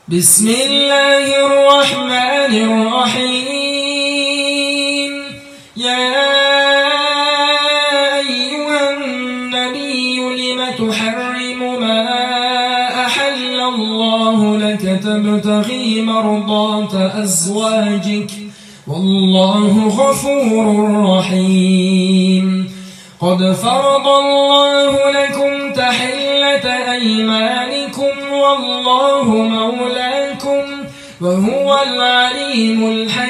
بسم الله الرحمن الرحيم. يا أيها النبي لم تحرم ما أحل الله لك تبتغي مرضات أزواجك والله غفور رحيم. قد فرض الله لكم تحلة أيمانكم والله مولاكم وهو العليم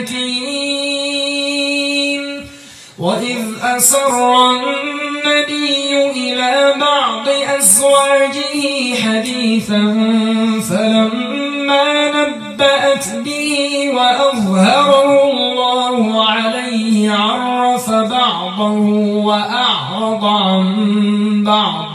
الحكيم. وإذ أسر النبي إلى بعض أزواجه حديثا فلما نبأت به وأظهره الله عليه عرف بعضه وأعرض عن بعض.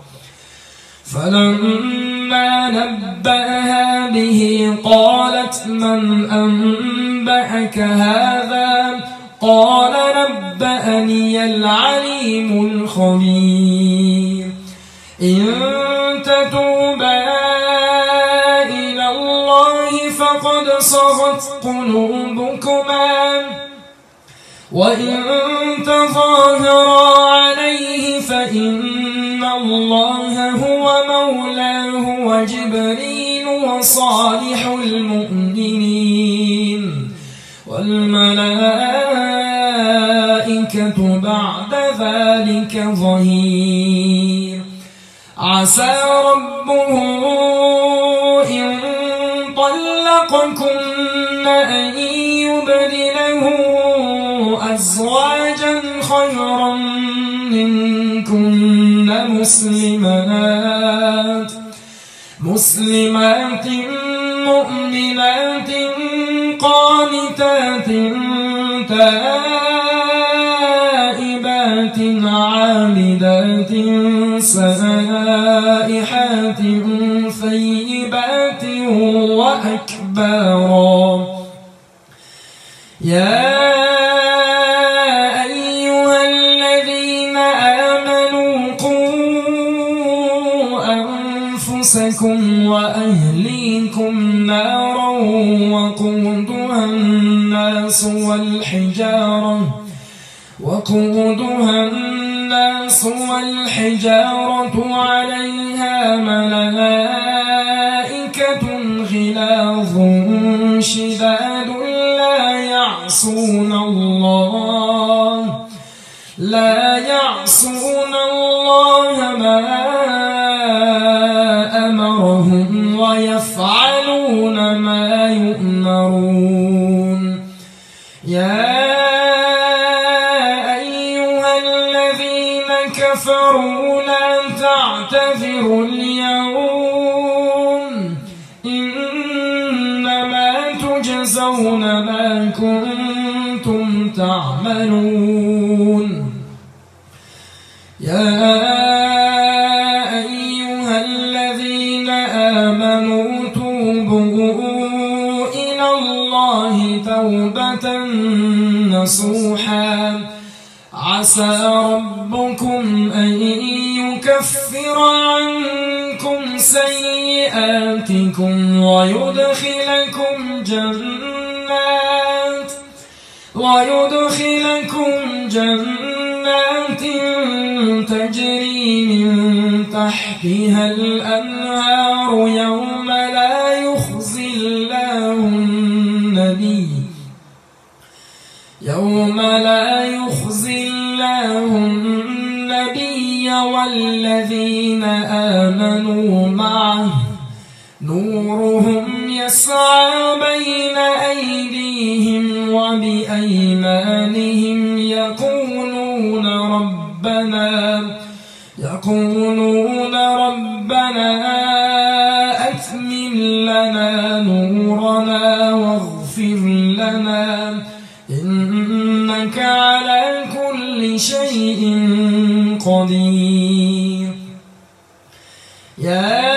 فلما نبأها به قالت من أنبأك هذا؟ قال نبأني العليم الخبير. إن تتوبا إلى الله فقد صغت قلوبكما وإن تظاهرا عليه فإن الله هو مولاه وجبريل وصالح المؤمنين والملائكة بعد ذلك ظهير. عسى ربه إن طلقكن أن يبدله أزواجا خيرا منكن مسلمات مؤمنات قانتات تائبات عابدات سائحات ثيبات وأكبارا. يا أيها الذين آمنوا قوا أنفسكم وأهليكم نارا وقودها الناس والحجارة عليها ملائكة غلاظ شداد لا يعصون الله ما أمرهم ويفعلون ما يؤمرون. يا أيها الذين كفروا لا تعتذروا اليوم إنما تجزون ما كنتم تعملون. يا أيها الذين آمنوا توبوا إلى الله توبة نصوحا. عسى ربكم أن يكفر عنكم سيئاتكم ويدخلكم جنات تجري من تحتها الأنهار يوم لا يخزي الله النبي والذين آمنوا معه نورهم يسعى بين أيديهم وبأيمانهم يقولون ربنا أتمم لنا نورنا واغفر لنا إنك على كل شيء قدير. يا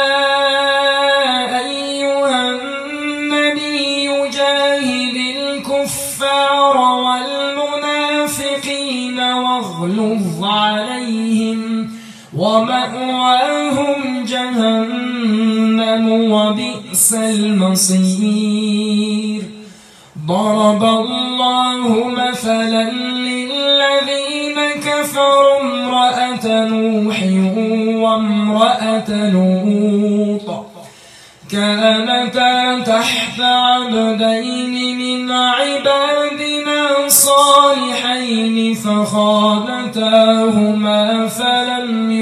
أيها النبي جاهد الكفار والمنافقين واغلظ عليهم ومأواهم جهنم وبئس المصير. ضرب الله مثلا للذين كفروا امرأة نوح وامرأة لوط كانتا تحت عبدين من عبادنا صالحين فخانتاهما فلم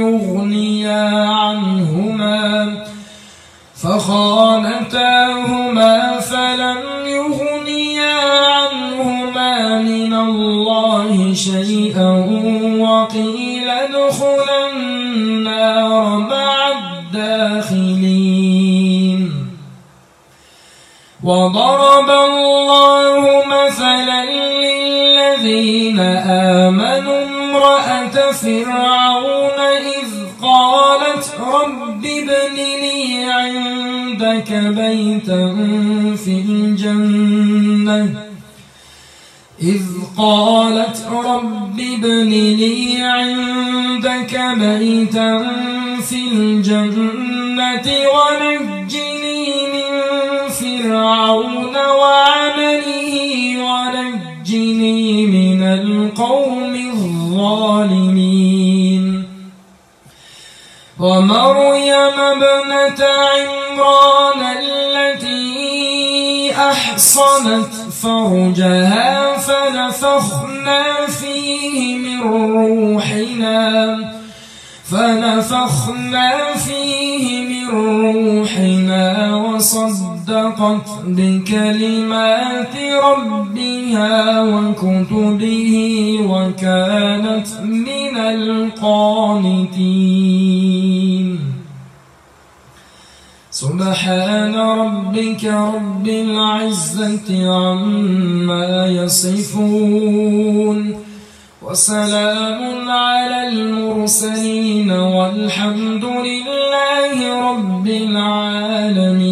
يغنيا عنهما من الله شيئا وقيل ادخلا النار مع الداخلين. وضرب الله مثلا للذين آمنوا امرأة فرعون إذ قالت رب ابن لي عندك بيتا في الجنة ونجني من فرعون وعمله ونجني من القوم الظالمين. ومريم ابنة عمران التي أحصنت فرجها فنفخنا فيه من روحنا وصدقت بكلمات ربها وكتبه وكانت من القانتين. سبحان ربك رب العزة عما يصفون وسلام على المرسلين والحمد لله رب العالمين.